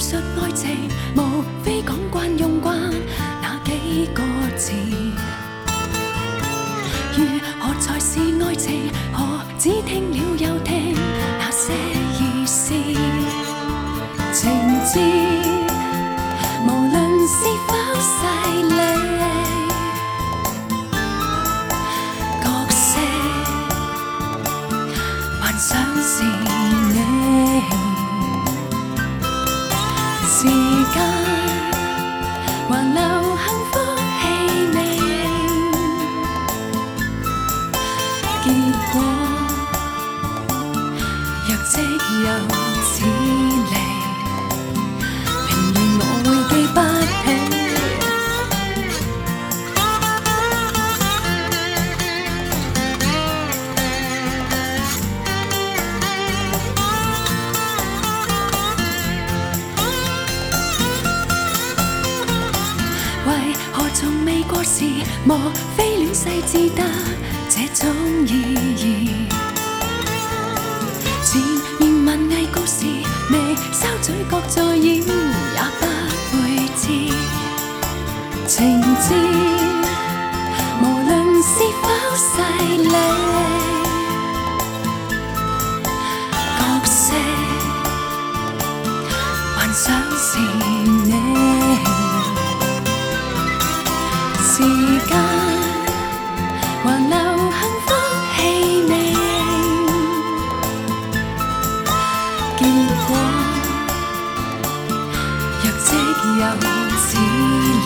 述愛情，無非講慣用慣那幾個字。如何才是愛情？何只聽了又聽那些意思？情節無論是否細膩，角色幻想是你。時間還留幸福氣味，結果若即又似離，明言我會記不起。為何從未過時？莫非戀世只得這種意義？前面文藝故事，未收嘴角再演，也不會知情節，無論是否細膩，角色幻想是你。時間還留幸福氣味，結果若即又似